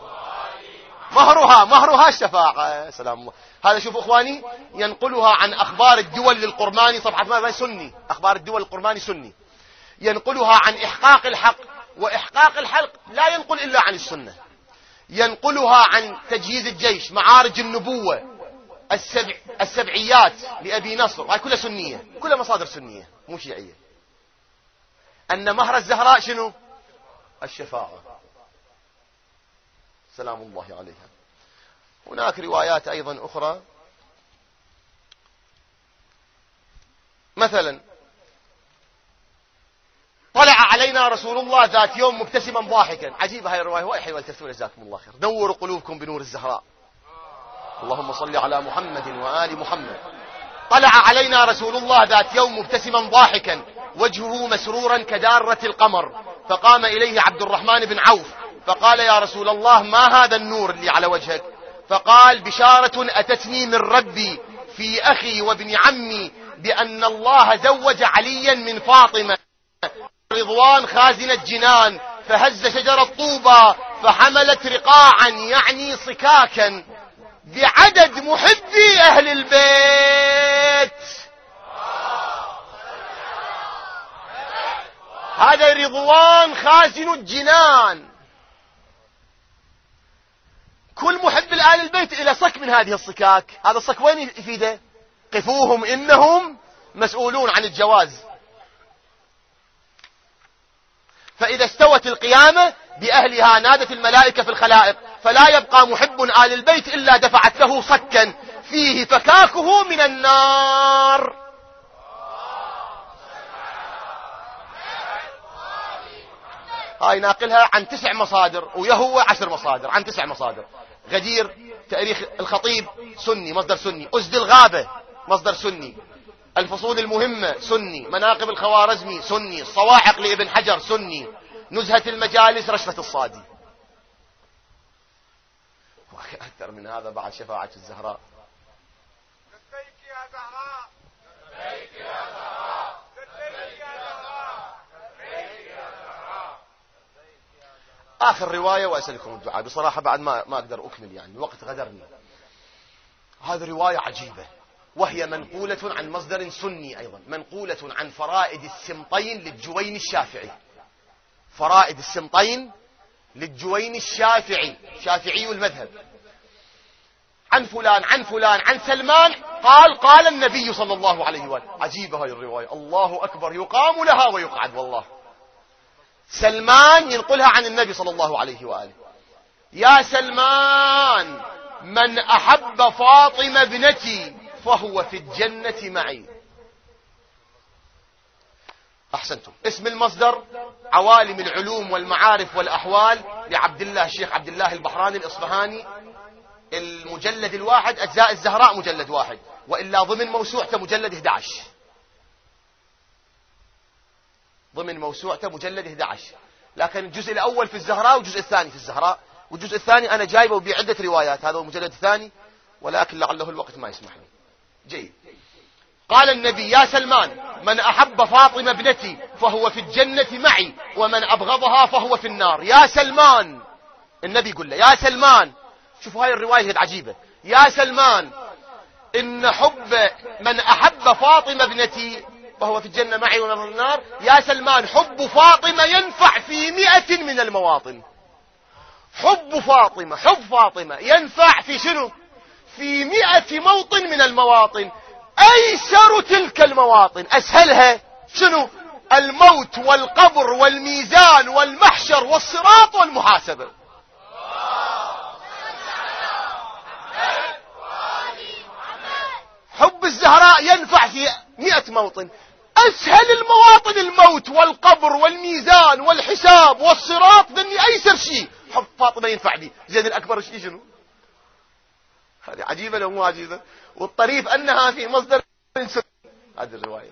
مهرها الشفاعة سلام الله. هذا شوفوا إخواني ينقلها عن أخبار الدول للقرماني صفحة ما سني، أخبار الدول القرماني سني، ينقلها عن إحقاق الحق، وإحقاق الحق لا ينقل إلا عن السنة. ينقلها عن تجهيز الجيش، معارج النبوة، السبعيات لأبي نصر، هاي كلها سنية، كلها مصادر سنية مو شيعية. أن مهر الزهراء شنو؟ الشفاعة سلام الله عليها. هناك روايات أيضا أخرى، مثلا طلع علينا رسول الله ذات يوم مبتسما ضاحكا. عجيبة هاي الرواية، وأي حلوة التفسير جزاكم الله خير. نوروا قلوبكم بنور الزهراء، اللهم صل على محمد وآل محمد. طلع علينا رسول الله ذات يوم مبتسما ضاحكا وجهه مسرورا كدارة القمر، فقام إليه عبد الرحمن بن عوف فقال يا رسول الله ما هذا النور اللي على وجهك؟ فقال بشارة أتتني من ربي في أخي وابن عمي بأن الله زوج عليا من فاطمة رضوان خازنة جنان، فهز شجرة طوبى فحملت رقاعا يعني صكاكا بعدد محبي أهل البيت. هذا رضوان خازن الجنان. كل محب لآل البيت إلى صك من هذه الصكاك. هذا الصك وين يفيده؟ قفوهم إنهم مسؤولون عن الجواز. فإذا استوت القيامة بأهلها نادت الملائكة في الخلائق، فلا يبقى محب آل البيت إلا دفعت له صكا فيه فكاكه من النار. هاي ناقلها عن 9 مصادر، ويهو 10 مصادر عن 9 مصادر. غدير تاريخ الخطيب سني مصدر سني، أسد الغابة مصدر سني، الفصول المهمة سني، مناقب الخوارزمي سني، الصواعق لابن حجر سني، نزهة المجالس رشفة الصادي. أكثر من هذا بعد شفاعة الزهراء. لبيك يا زهراء، لبيك يا زهراء، لبيك يا زهراء، لبيك يا زهراء. آخر رواية وأسألكم الدعاء. بصراحة بعد ما أقدر أكمل، يعني الوقت غدرني. هذه رواية عجيبة، وهي منقولة عن مصدر سني أيضا، منقولة عن فرائد السمطين للجوين الشافعي. فرائد السمطين للجوين الشافعي، شافعي المذهب، عن فلان عن فلان عن سلمان قال النبي صلى الله عليه وآله. عجيبة هاي الرواية، الله أكبر، يقام لها ويقعد والله. سلمان ينقلها عن النبي صلى الله عليه وآله: يا سلمان من أحب فاطمة ابنتي فهو في الجنة معي. أحسنتم. اسم المصدر عوالم العلوم والمعارف والأحوال لعبد الله الشيخ عبد الله البحراني الإصفهاني، المجلد الواحد، أجزاء الزهراء مجلد واحد، وإلا ضمن موسوعته مجلد 11. ضمن موسوعته مجلد 11، لكن الجزء الأول في الزهراء والجزء الثاني في الزهراء، والجزء الثاني أنا جايبه بعدة روايات. هذا هو المجلد الثاني، ولكن لعله الوقت ما يسمح لي. جيد. قال النبي: يا سلمان من أحب فاطمة ابنتي فهو في الجنة معي، ومن أبغضها فهو في النار. يا سلمان، النبي يقول له: يا سلمان، شوفوا هاي الرواية عجيبة، يا سلمان إن حب من أحب فاطمة ابنتي فهو في الجنة معي ومن النار. يا سلمان، حب فاطمة ينفع في 100 من المواطن. حب فاطمة ينفع في شنو؟ في 100 موطن من المواطن. أيسر تلك المواطن، أسهلها شنو؟ الموت والقبر والميزان والمحشر والصراط والمحاسبة. حب الزهراء ينفع في 100 موطن. أسهل المواطن الموت والقبر والميزان والحساب والصراط، ذني أيسر شيء حب فاطمة ينفع به. زين الأكبر شيء شنو؟ هذه عجيبة لو مو عجيبة؟ والطريف أنها في مصدر هذه الرواية.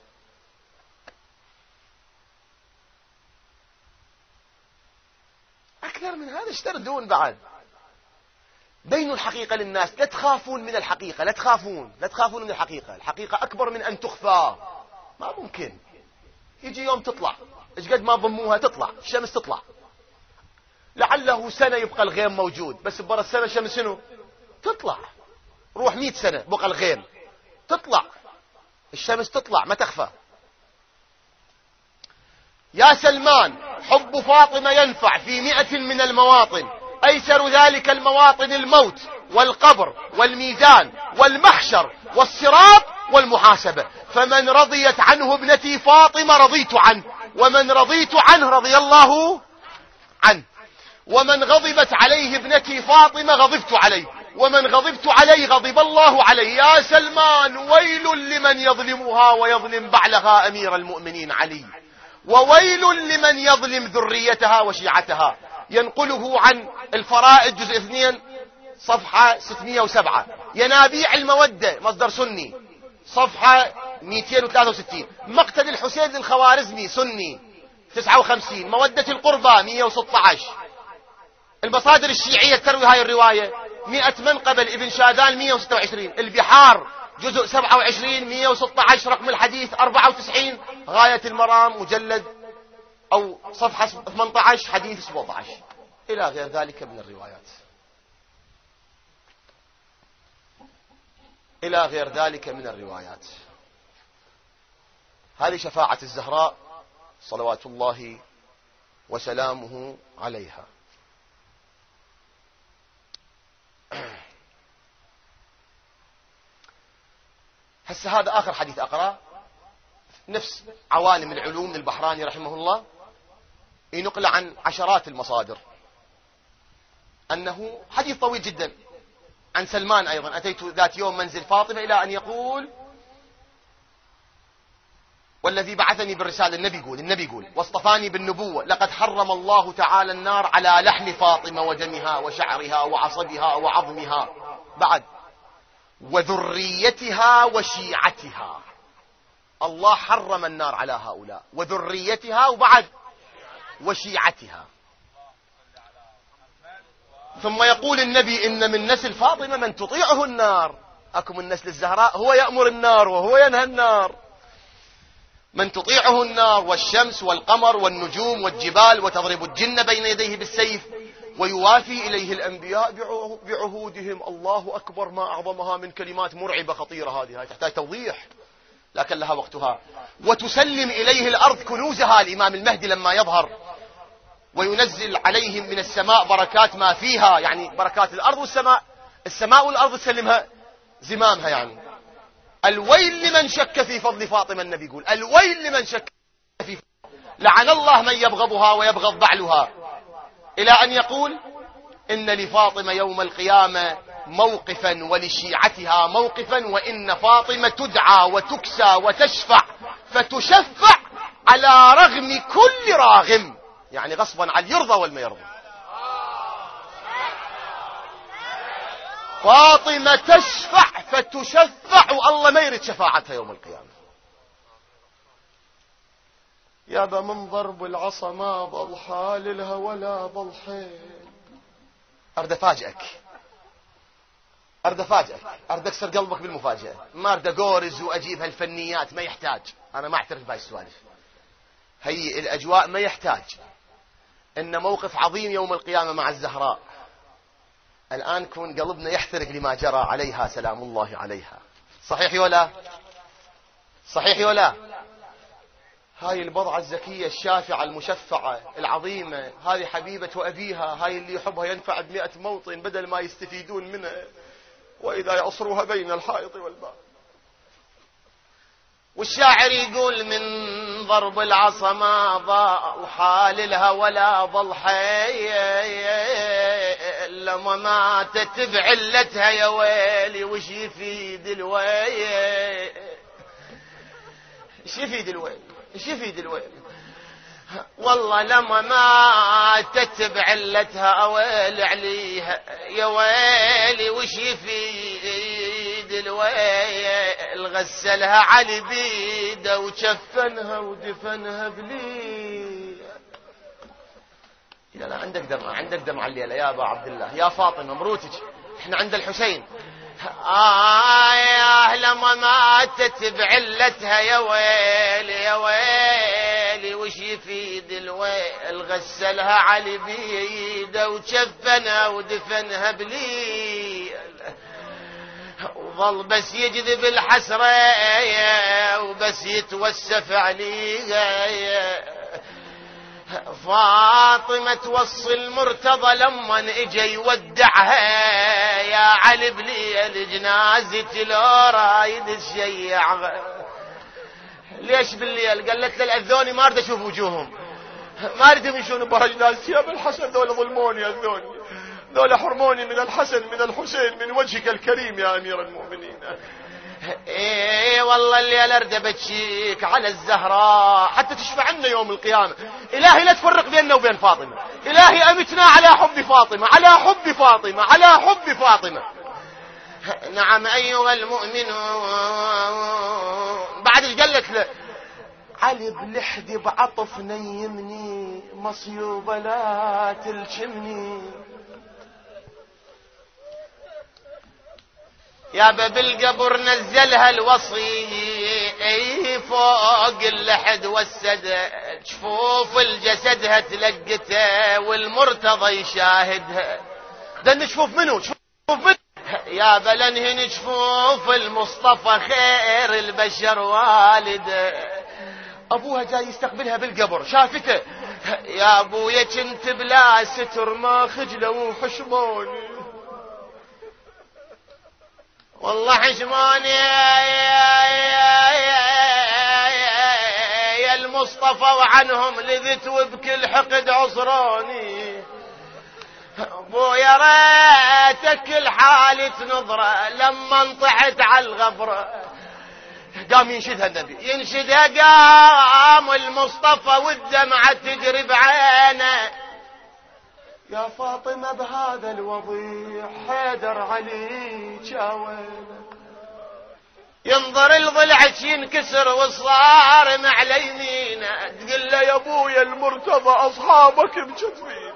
أكثر من هذا ايش تردون بعد؟ بينوا الحقيقة للناس، لا تخافون من الحقيقة، لا تخافون من الحقيقة. الحقيقة أكبر من أن تخفى. ما ممكن يجي يوم تطلع، ايش قد ما ضموها تطلع، الشمس تطلع، لعله سنة يبقى الغيم موجود، بس برا السنة الشمس شنو؟ تطلع. روح 100 سنة بقى الغيم، تطلع الشمس، تطلع ما تخفى. يا سلمان حب فاطمة ينفع في 100 من المواطن، أيسر ذلك المواطن الموت والقبر والميزان والمحشر والصراط والمحاسبة. فمن رضيت عنه ابنتي فاطمة رضيت عنه، ومن رضيت عنه رضي الله عنه، ومن غضبت عليه ابنتي فاطمة غضبت عليه، ومن غضبت عليه غضب الله عليه. يا سلمان ويل لمن يظلمها ويظلم بعلها أمير المؤمنين علي، وويل لمن يظلم ذريتها وشيعتها. ينقله عن الفرائد جزء 2 صفحة 607. ينابيع المودة مصدر سني صفحة 263. مقتل الحسين الخوارزمي سني 59. مودة القربى 116. المصادر الشيعية تروي هاي الرواية 100 منقبة ابن شاذان 126. البحار جزء 27 116 رقم الحديث 94. غاية المرام مجلد أو صفحة 18 حديث 17 إلى غير ذلك من الروايات. إلى غير ذلك من الروايات. هذه شفاعة الزهراء صلوات الله وسلامه عليها. هسه هذا آخر حديث أقرأ، نفس عوالم العلوم للبحراني رحمه الله، ينقل عن عشرات المصادر أنه حديث طويل جدا عن سلمان أيضا: أتيت ذات يوم منزل فاطمة إلى أن يقول: والذي بعثني بالرسالة، النبي يقول: واصطفاني بالنبوة، لقد حرم الله تعالى النار على لحم فاطمة ودمها وشعرها وعصبها وعظمها، بعد وذريتها وشيعتها. الله حرم النار على هؤلاء، وذريتها، وبعد وشيعتها. ثم يقول النبي: إن من نسل فاطمة من تطيعه النار. أكو من نسل الزهراء هو يأمر النار وهو ينهى النار. من تطيعه النار والشمس والقمر والنجوم والجبال، وتضرب الجن بين يديه بالسيف، ويوافي إليه الأنبياء بعهودهم. الله أكبر، ما أعظمها من كلمات مرعبة خطيرة. هذه تحتاج توضيح لكن لها وقتها. وتسلم إليه الأرض كنوزها، الإمام المهدي لما يظهر وينزل عليهم من السماء بركات ما فيها، يعني بركات الأرض والسماء، السماء والأرض تسلمها زمامها. يعني الويل لمن شك في فضل فاطمة. النبي يقول: الويل لمن شك في فضل، لعن الله من يبغضها ويبغض بعلها، إلى أن يقول: إن لفاطمة يوم القيامة موقفا ولشيعتها موقفا، وإن فاطمة تدعى وتكسى وتشفع فتشفع على رغم كل راغم، يعني غصبا عن يرضى والما يرضى. فاطمة تشفع فتشفع، والله ما يريد شفاعتها يوم القيامة. يابا من ضرب العصا ما ضل حال لها ولا ضل حيل. أرد أفاجئك، أرد أكسر قلبك بالمفاجأة. ما أرد أقورز وأجيب هالفنيات، ما يحتاج. أنا ما أعترف بهاي السوالف. هي الأجواء ما يحتاج. إن موقف عظيم يوم القيامة مع الزهراء. الآن كون قلبنا يحترق لما جرى عليها سلام الله عليها. صحيح ولا؟ صحيح ولا؟ هاي البضعة الزكية الشافعة المشفعة العظيمة، هذه حبيبة أبيها، هاي اللي يحبها ينفع ب100 موطن بدل ما يستفيدون منها، وإذا يعصروها بين الحائط والباب. والشاعر يقول: من ضرب العصا ما ضاء حال لها ولا ضل حي، لما ماتت بعلتها يا ويلي وش يفيد الويل. ايش يفيد الويل؟ ايش يفيد الويل؟ والله لما ماتت بعلتها ويل عليها يا ويلي وش يفيد الويل. غسلها على بيده وشفنها ودفنها بليل. لا عندك دمعة، عندك دمعة الليلة يا أبا عبد الله، يا فاطمة مروتك، احنا عند الحسين. يا لما ماتت بعلتها يا ويلي يا ويلي وش يفيد الويل. غسلها على بيده وشفنها ودفنها بليل، وظل بس يجذب الحسرة وبس يتوسف عليها. فاطمة توصي المرتضى لما اجى يودعها يا علي بليل جنازتي لو رايد تشيع. ليش بالليل؟ قالت له الأذوني ما اريد اشوف وجوههم، ما اريد يمشون برجلال ثياب الحسن، ذولا ظلموني أذوني، ذولا حرموني من الحسن من الحسين من وجهك الكريم يا أمير المؤمنين. ايه والله الليلة اريد ابكيك على الزهراء حتى تشفع عنا يوم القيامة. الهي لا تفرق بيننا وبين فاطمة، الهي امتنا على حب فاطمة، على حب فاطمة، على حب فاطمة. نعم ايها المؤمنون. بعد ايش قال لك؟ علي بلحدي بعطف نيمني مصيوبة لا تلشمني. يا باب القبر نزلها الوصي فوق اللحد والسد، جفوف الجسدها تلقته والمرتضى يشاهدها. ده نشوف منه شوف منه يا بلنهن جفوف المصطفى خير البشر والده. ابوها جاي يستقبلها بالقبر شافته. يا ابويا كنت بلا ستر ما خجله وحشموني. والله حشموني يا المصطفى وعنهم لذت وبكل حقد عصروني. ابو يا ريتك الحالة نظرة لما انطحت على الغبرة. قام ينشدها النبي، ينشدها قام المصطفى والدمعة تجري بعينه. يا فاطمة بهذا الوضيع حيدر علي شاوينه. ينظر الضلعك ينكسر والصارم على يمينه. تقول له يا ابويا المرتضى اصحابك بجدوينه.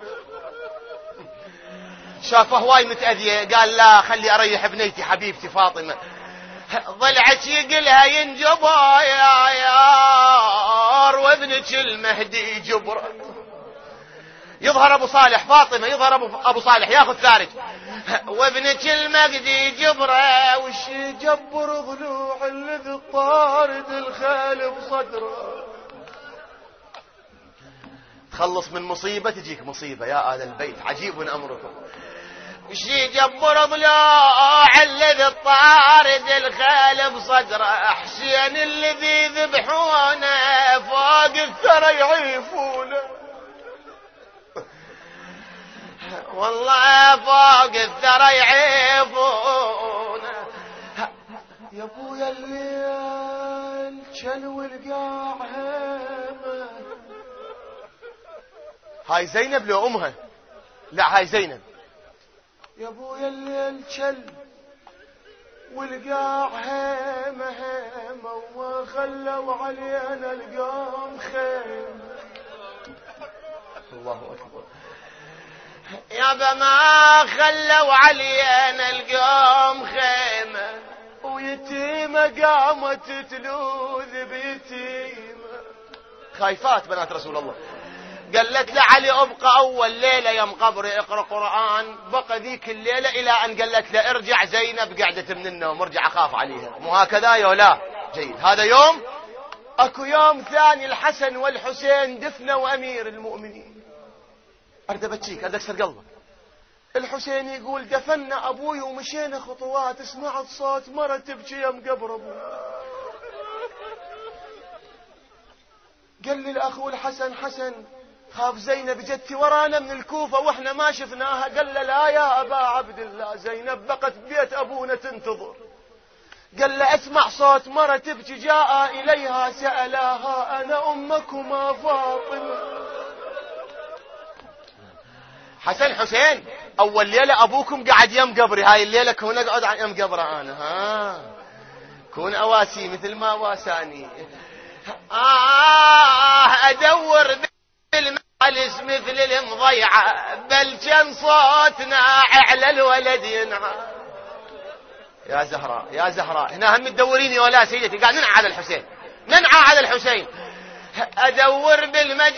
شافه هواي متأذية قال لا خلي اريح بنيتي حبيبتي فاطمة. ضلعك يقلها ينجبها يا يار وابنك المهدي جبره. يظهر ابو صالح فاطمة، يظهر ابو صالح ياخذ ثارج وابنك المهدي جبره. وش يجبر ضلوع الذي الطارد الخيل بصدره. تخلص من مصيبة تجيك مصيبة يا آل البيت عجيب امركم. وش يجبر ضلوع الذي الطارد الخيل بصدره. حسين الذي ذبحونه فوق الثرى يعيفونه. والله فوق الثرى يعيفونه. يا ابويا الليل شلو القاع هيمه. هاي زينب لو امها؟ لا هاي زينب. يا ابويا الليل شل والقاع هيمه هيمه وخلوا علينا القام خيمه. الله اكبر. يابا ما خلوا علينا القام خيمه ويتيمه قامت تلوذ بيتيمه. خايفات بنات رسول الله. قالت لعلي ابقى اول ليله يم قبري اقرا قران. بقى ذيك الليله الى ان قالت له ارجع زينب قعدت من النوم ارجع اخاف عليها. مو هكذا يا لا؟ جيد. هذا يوم. اكو يوم ثاني الحسن والحسين دفنوا امير المؤمنين. اريد ابكيك اريد اكسر قلبك. الحسين يقول دفنا ابوي ومشينا خطوات سمعت صوت مرة تبكي يم قبر ابوي. قال لي الاخو الحسن حسن خاف زينب جتي ورانا من الكوفة واحنا ما شفناها. قال له لا يا ابا عبد الله زينب بقت ببيت ابونا تنتظر. قال له اسمع صوت مرة تبكي جاء اليها سألاها انا امكما فاطمة. حسن حسين اول ليلة ابوكم قاعد يم قبري. هاي الليلة كون اقعد عن يم قبره انا. كون اواسي مثل ما واساني. ادور بالمجلس مثل المضيعة بل كان صوت ناعي على الولد ينعى. يا زهراء يا زهراء هنا هم تدوريني ولا سيدتي قاعد ننعى على الحسين ننعى على الحسين. ادور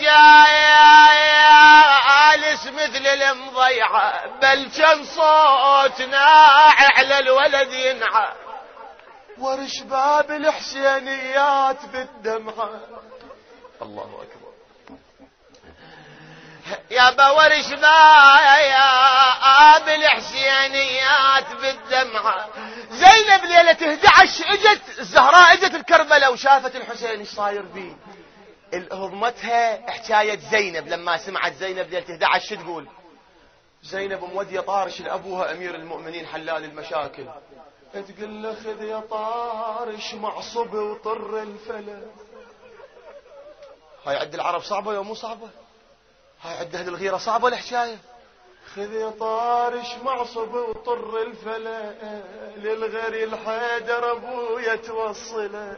بالمجالس مثل المضيعة بل كان صوت ناعي على الولد ينعى. ورش باب الحسينيات بالدمعة. الله اكبر. يا بورش باب الحسينيات بالدمعة. زينب ليلة 11 اجت الزهراء اجت الكربلاء وشافت الحسين ايش صاير بيه. هضمتها حكاية زينب لما سمعت زينب ليلة 11 شو تقول؟ زينب مودية طارش لأبوها أمير المؤمنين حلال المشاكل. تقول له خذ يا طارش معصب وطر الفلا. هاي عد العرب صعبة يا مو صعبة؟ هاي عد أهل الغيرة صعبة الحكاية. خذ يا طارش معصب وطر الفلا للغري الحيدر أبويا توصله.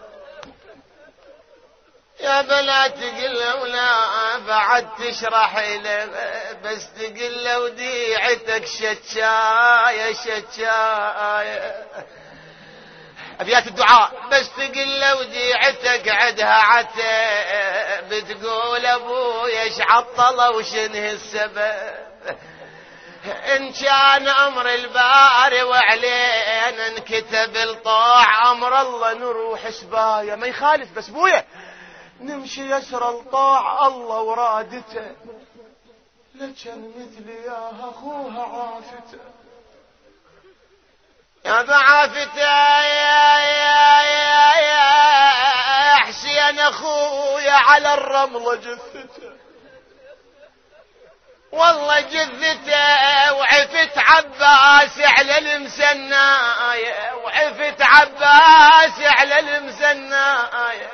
يا بلا تقل له ولا بعد تشرح له بس تقل له وديعتك شتشاية شتشاية. أبيات الدعاء بس تقل له وديعتك عدها عتب بتقول أبويا ايش عطله وشنه السبب. إن كان أمر الباري وعلينا انكتب الطاع أمر الله نروح سبايا. ما يخالف بس بويا نمشي يسر الطاع الله ورادته. لكن مثل ياها اخوها عافته. يا بعافته يا حسين اخويا على الرملة جثته، والله جثته وعفت عباس على المسناية، وعفت عباس على المسناية.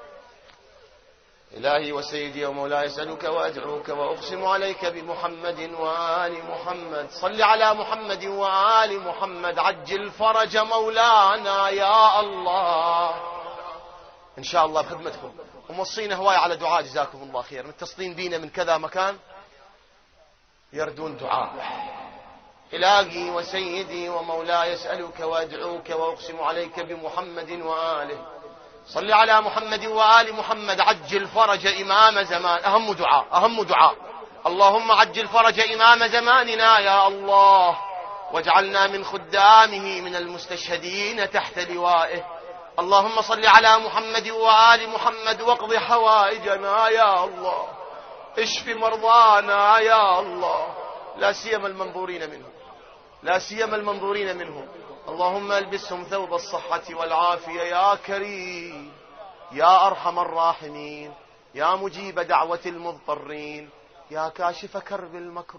إلهي وسيدي ومولاي أسألك وأدعوك وأقسم عليك بمحمد وآل محمد، صل على محمد وآل محمد، عجل فرج مولانا يا الله. إن شاء الله بخدمتكم، وموصينا هواي على دعاء، جزاكم الله خير، متصلين بينا من كذا مكان يردون دعاء. إلهي وسيدي ومولاي أسألك وأدعوك وأقسم عليك بمحمد وآله، صل على محمد وآل محمد، عجل فرج إمام زمان. أهم دعاء، أهم دعاء، اللهم عجل فرج إمام زماننا يا الله، واجعلنا من خدامه من المستشهدين تحت لوائه. اللهم صل على محمد وآل محمد، واقض حوائجنا يا الله، اشف مرضانا يا الله، لا سيما المنظورين منهم، لا سيما المنظورين منهم. اللهم البسهم ثوب الصحة والعافية يا كريم يا أرحم الراحمين، يا مجيب دعوة المضطرين، يا كاشف كرب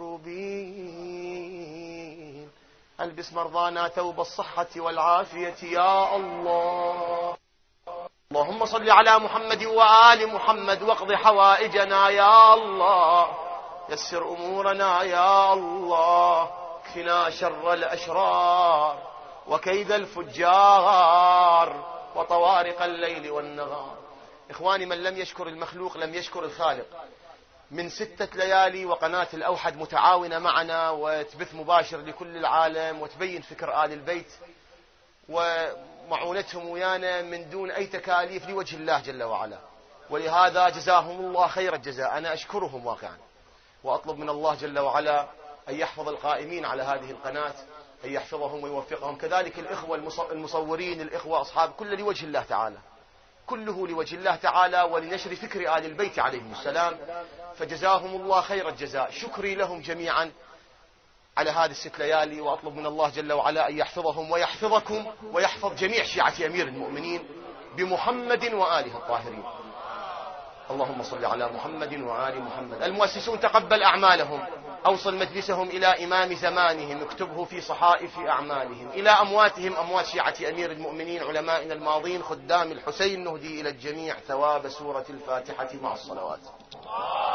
المكروبين. البس مرضانا ثوب الصحة والعافية يا الله. اللهم صل على محمد وآل محمد، واقض حوائجنا يا الله، يسر أمورنا يا الله، اكفنا شر الأشرار وكيد الفجار وطوارق الليل والنهار. إخواني، من لم يشكر المخلوق لم يشكر الخالق. من 6 ليالي وقناة الأوحد متعاونة معنا وتبث مباشر لكل العالم وتبين فكر آل البيت ومعونتهم ويانا من دون أي تكاليف لوجه الله جل وعلا، ولهذا جزاهم الله خير الجزاء. أنا أشكرهم واقعا، وأطلب من الله جل وعلا أن يحفظ القائمين على هذه القناة، أن يحفظهم ويوفقهم، كذلك الإخوة المصورين، الإخوة أصحاب، كل لوجه الله تعالى، كله لوجه الله تعالى ولنشر فكر آل البيت عليهم السلام، فجزاهم الله خير الجزاء. شكري لهم جميعا على هذه 6 ليالي، وأطلب من الله جل وعلا أن يحفظهم ويحفظكم ويحفظ جميع شيعة أمير المؤمنين بمحمد وآله الطاهرين. اللهم صل على محمد وآل محمد. المؤسسون تقبل أعمالهم، أوصل مجلسهم إلى إمام زمانهم، اكتبه في صحائف أعمالهم، إلى أمواتهم، أموات شيعة أمير المؤمنين علمائنا الماضين خدام الحسين، نهدي إلى الجميع ثواب سورة الفاتحة مع الصلوات.